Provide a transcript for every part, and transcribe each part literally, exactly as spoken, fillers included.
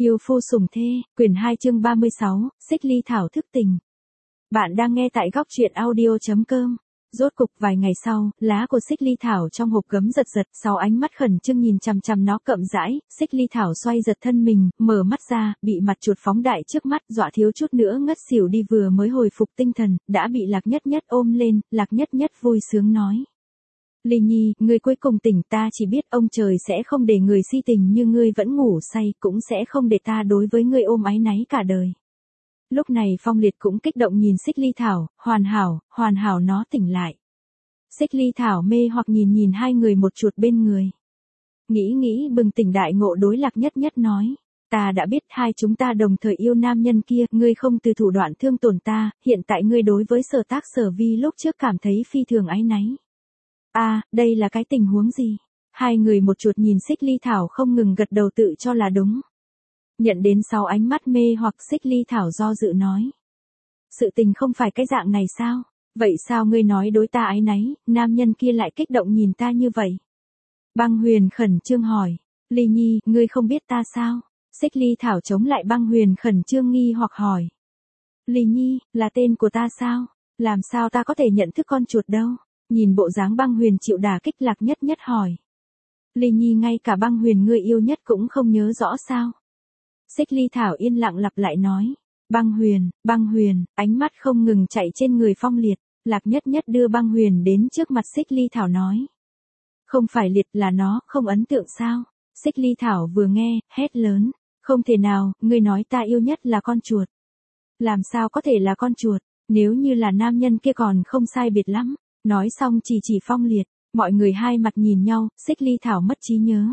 Yêu phu sủng thê, quyển hai chương ba mươi sáu, Xích Ly Thảo thức tình. Bạn đang nghe tại góc truyện audio chấm com. Rốt cục vài ngày sau, lá của Xích Ly Thảo trong hộp gấm giật giật, sau ánh mắt khẩn trương nhìn chằm chằm nó cậm rãi, Xích Ly Thảo xoay giật thân mình, mở mắt ra, bị mặt chuột phóng đại trước mắt, dọa thiếu chút nữa ngất xỉu đi, vừa mới hồi phục tinh thần, đã bị Lạc Nhất Nhất ôm lên, Lạc Nhất Nhất vui sướng nói. Ly Nhi, ngươi cuối cùng tỉnh, ta chỉ biết ông trời sẽ không để người si tình như ngươi vẫn ngủ say, cũng sẽ không để ta đối với ngươi ôm áy náy cả đời. Lúc này Phong Liệt cũng kích động nhìn Xích Ly Thảo, hoàn hảo, hoàn hảo nó tỉnh lại. Xích Ly Thảo mê hoặc nhìn nhìn hai người một chuột bên người. Nghĩ nghĩ bừng tỉnh đại ngộ đối Lạc Nhất Nhất nói. Ta đã biết hai chúng ta đồng thời yêu nam nhân kia, ngươi không từ thủ đoạn thương tổn ta, hiện tại ngươi đối với Sở Tác Sở Vi lúc trước cảm thấy phi thường áy náy. A, à, đây là cái tình huống gì? Hai người một chuột nhìn Xích Ly Thảo không ngừng gật đầu tự cho là đúng. Nhận đến sau ánh mắt mê hoặc Xích Ly Thảo do dự nói. Sự tình không phải cái dạng này sao? Vậy sao ngươi nói đối ta áy náy, nam nhân kia lại kích động nhìn ta như vậy? Băng Huyền khẩn trương hỏi. Ly Nhi, ngươi không biết ta sao? Xích Ly Thảo chống lại Băng Huyền khẩn trương nghi hoặc hỏi. Ly Nhi, là tên của ta sao? Làm sao ta có thể nhận thức con chuột đâu? Nhìn bộ dáng Băng Huyền chịu đả kích, Lạc Nhất Nhất hỏi. Ly Nhi, ngay cả Băng Huyền ngươi yêu nhất cũng không nhớ rõ sao? Xích Ly Thảo yên lặng lặp lại nói. Băng Huyền, Băng Huyền, ánh mắt không ngừng chạy trên người Phong Liệt. Lạc Nhất Nhất đưa Băng Huyền đến trước mặt Xích Ly Thảo nói. Không phải Liệt là nó, không ấn tượng sao? Xích Ly Thảo vừa nghe, hét lớn. Không thể nào, ngươi nói ta yêu nhất là con chuột. Làm sao có thể là con chuột, nếu như là nam nhân kia còn không sai biệt lắm. Nói xong chỉ chỉ Phong Liệt, mọi người hai mặt nhìn nhau, Xích Ly Thảo mất trí nhớ.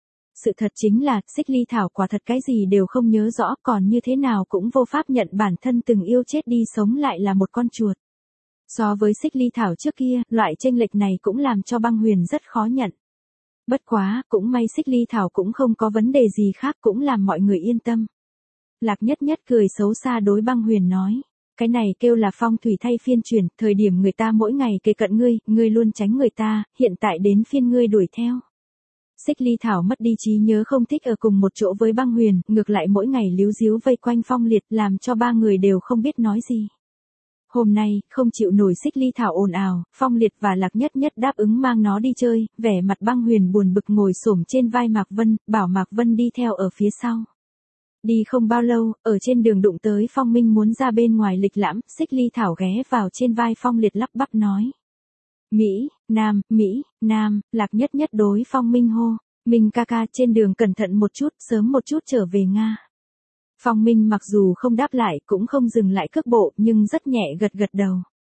Sự thật chính là, Xích Ly Thảo quả thật cái gì đều không nhớ rõ, còn như thế nào cũng vô pháp nhận bản thân từng yêu chết đi sống lại là một con chuột. So với Xích Ly Thảo trước kia, loại chênh lệch này cũng làm cho Băng Huyền rất khó nhận. Bất quá, cũng may Xích Ly Thảo cũng không có vấn đề gì khác, cũng làm mọi người yên tâm. Lạc Nhất Nhất cười xấu xa đối Băng Huyền nói. Cái này kêu là phong thủy thay phiên chuyển, thời điểm người ta mỗi ngày kề cận ngươi, ngươi luôn tránh người ta, hiện tại đến phiên ngươi đuổi theo. Xích Ly Thảo mất đi trí nhớ, không thích ở cùng một chỗ với Băng Huyền, ngược lại mỗi ngày líu díu vây quanh Phong Liệt, làm cho ba người đều không biết nói gì. Hôm nay, không chịu nổi Xích Ly Thảo ồn ào, Phong Liệt và Lạc Nhất Nhất đáp ứng mang nó đi chơi, vẻ mặt Băng Huyền buồn bực ngồi xổm trên vai Mạc Vân, bảo Mạc Vân đi theo ở phía sau. Đi không bao lâu, ở trên đường đụng tới Phong Minh muốn ra bên ngoài lịch lãm, Xích Ly Thảo ghé vào trên vai Phong Liệt lắp bắp nói. Mỹ, Nam, Mỹ, Nam, Lạc Nhất Nhất đối Phong Minh hô. Minh ca ca, trên đường cẩn thận một chút, sớm một chút trở về Nga. Phong Minh mặc dù không đáp lại, cũng không dừng lại cước bộ, nhưng rất nhẹ gật gật đầu.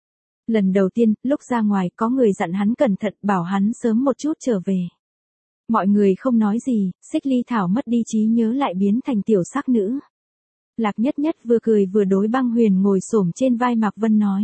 Lần đầu tiên, lúc ra ngoài, có người dặn hắn cẩn thận, bảo hắn sớm một chút trở về. Mọi người không nói gì, Xích Ly Thảo mất đi trí nhớ lại biến thành tiểu sắc nữ. Lạc Nhất Nhất vừa cười vừa đối Băng Huyền ngồi xổm trên vai Mạc Vân nói.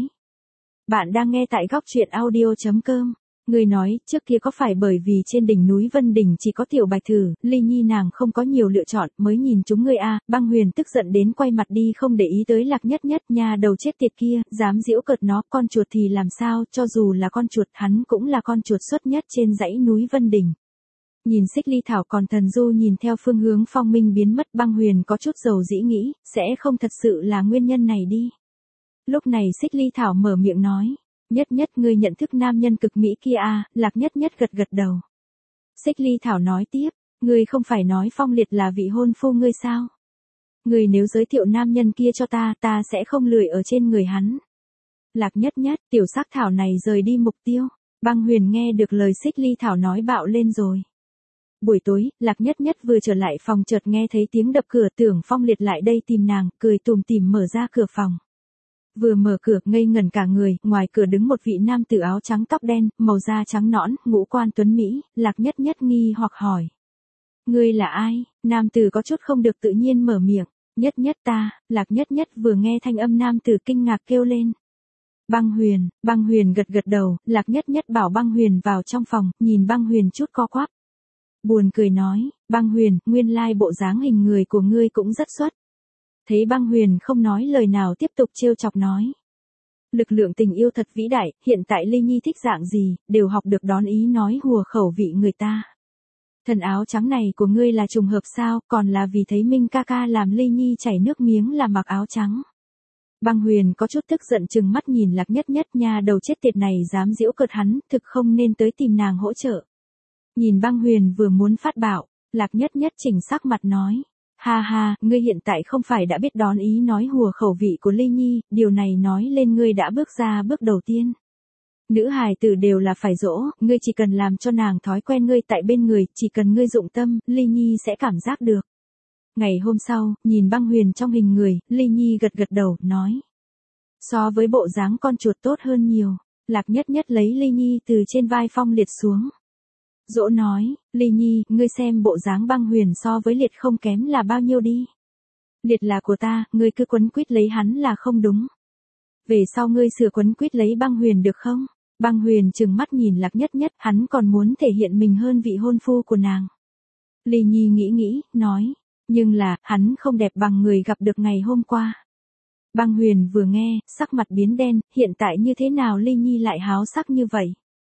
Bạn đang nghe tại góc truyện audio chấm com. Người nói, trước kia có phải bởi vì trên đỉnh núi Vân Đỉnh chỉ có tiểu bạch thử, Ly Nhi nàng không có nhiều lựa chọn, mới nhìn chúng ngươi a? Băng Huyền tức giận đến quay mặt đi, không để ý tới Lạc Nhất Nhất, nhà đầu chết tiệt kia, dám giễu cợt nó, con chuột thì làm sao, cho dù là con chuột, hắn cũng là con chuột xuất nhất trên dãy núi Vân Đỉnh. Nhìn Xích Ly Thảo còn thần du nhìn theo phương hướng Phong Minh biến mất, Băng Huyền có chút dầu dĩ nghĩ, sẽ không thật sự là nguyên nhân này đi. Lúc này Xích Ly Thảo mở miệng nói. Nhất Nhất, ngươi nhận thức nam nhân cực mỹ kia à? Lạc Nhất Nhất gật gật đầu. Xích Ly Thảo nói tiếp, ngươi không phải nói Phong Liệt là vị hôn phu ngươi sao? Ngươi nếu giới thiệu nam nhân kia cho ta, ta sẽ không lười ở trên người hắn. Lạc Nhất Nhất, tiểu sắc thảo này rời đi mục tiêu. Băng Huyền nghe được lời Xích Ly Thảo nói bạo lên rồi. Buổi tối, Lạc Nhất Nhất vừa trở lại phòng chợt nghe thấy tiếng đập cửa, tưởng Phong Liệt lại đây tìm nàng, cười tủm tỉm mở ra cửa phòng. Vừa mở cửa, ngây ngẩn cả người, ngoài cửa đứng một vị nam tử áo trắng tóc đen, màu da trắng nõn, ngũ quan tuấn mỹ, Lạc Nhất Nhất nghi hoặc hỏi. Ngươi là ai? Nam tử có chút không được tự nhiên mở miệng. Nhất Nhất ta, Lạc Nhất Nhất vừa nghe thanh âm nam tử kinh ngạc kêu lên. Băng Huyền, Băng Huyền gật gật đầu, Lạc Nhất Nhất bảo Băng Huyền vào trong phòng, nhìn Băng Huyền chút co quắp. Buồn cười nói, Băng Huyền, nguyên lai bộ dáng hình người của ngươi cũng rất xuất. Thấy Băng Huyền không nói lời nào tiếp tục trêu chọc nói. Lực lượng tình yêu thật vĩ đại, hiện tại Ly Nhi thích dạng gì, đều học được đón ý nói hùa khẩu vị người ta. Thân áo trắng này của ngươi là trùng hợp sao, còn là vì thấy Minh ca ca làm Ly Nhi chảy nước miếng là mặc áo trắng. Băng Huyền có chút tức giận chừng mắt nhìn Lạc Nhất Nhất, nhà đầu chết tiệt này dám giễu cợt hắn, thực không nên tới tìm nàng hỗ trợ. Nhìn Băng Huyền vừa muốn phát bạo, Lạc Nhất Nhất chỉnh sắc mặt nói. Ha ha, ngươi hiện tại không phải đã biết đón ý nói hùa khẩu vị của Ly Nhi, điều này nói lên ngươi đã bước ra bước đầu tiên. Nữ hài tử đều là phải dỗ, ngươi chỉ cần làm cho nàng thói quen ngươi tại bên người, chỉ cần ngươi dụng tâm, Ly Nhi sẽ cảm giác được. Ngày hôm sau, nhìn Băng Huyền trong hình người, Ly Nhi gật gật đầu, nói. So với bộ dáng con chuột tốt hơn nhiều. Lạc Nhất Nhất lấy Ly Nhi từ trên vai Phong Liệt xuống. Dỗ nói, Ly Nhi, ngươi xem bộ dáng Băng Huyền so với Liệt không kém là bao nhiêu đi. Liệt là của ta, ngươi cứ quấn quýt lấy hắn là không đúng. Về sau ngươi sửa quấn quýt lấy Băng Huyền được không? Băng Huyền trừng mắt nhìn Lạc Nhất Nhất, hắn còn muốn thể hiện mình hơn vị hôn phu của nàng. Ly Nhi nghĩ nghĩ, nói, nhưng là, hắn không đẹp bằng người gặp được ngày hôm qua. Băng Huyền vừa nghe, sắc mặt biến đen, hiện tại như thế nào Ly Nhi lại háo sắc như vậy?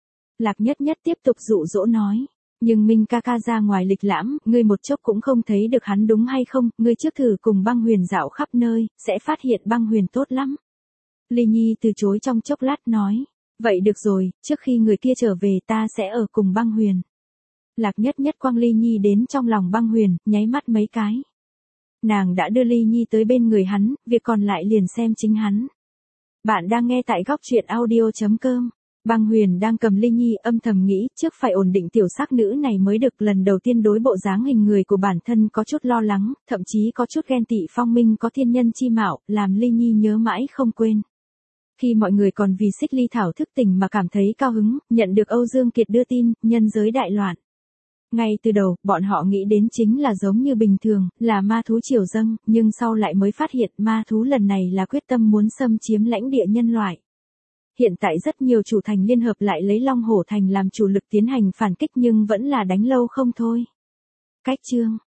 Lạc Nhất Nhất tiếp tục dụ dỗ nói, nhưng Minh ca ca ra ngoài lịch lãm, ngươi một chốc cũng không thấy được hắn đúng hay không, ngươi trước thử cùng Băng Huyền dạo khắp nơi, sẽ phát hiện Băng Huyền tốt lắm. Ly Nhi từ chối trong chốc lát nói, vậy được rồi, trước khi người kia trở về ta sẽ ở cùng Băng Huyền. Lạc Nhất Nhất quăng Ly Nhi đến trong lòng Băng Huyền, nháy mắt mấy cái. Nàng đã đưa Ly Nhi tới bên người hắn, việc còn lại liền xem chính hắn. Bạn đang nghe tại góc truyện audio chấm com. Băng Huyền đang cầm Ly Nhi âm thầm nghĩ, trước phải ổn định tiểu sắc nữ này mới được. Lần đầu tiên đối bộ dáng hình người của bản thân có chút lo lắng, thậm chí có chút ghen tị Phong Minh có thiên nhân chi mạo, làm Ly Nhi nhớ mãi không quên. Khi mọi người còn vì Xích Ly Thảo thức tỉnh mà cảm thấy cao hứng, nhận được Âu Dương Kiệt đưa tin, nhân giới đại loạn. Ngay từ đầu, bọn họ nghĩ đến chính là giống như bình thường, là ma thú triều dâng, nhưng sau lại mới phát hiện ma thú lần này là quyết tâm muốn xâm chiếm lãnh địa nhân loại. Hiện tại rất nhiều chủ thành liên hợp lại lấy Long Hổ Thành làm chủ lực tiến hành phản kích nhưng vẫn là đánh lâu không thôi. Cách chương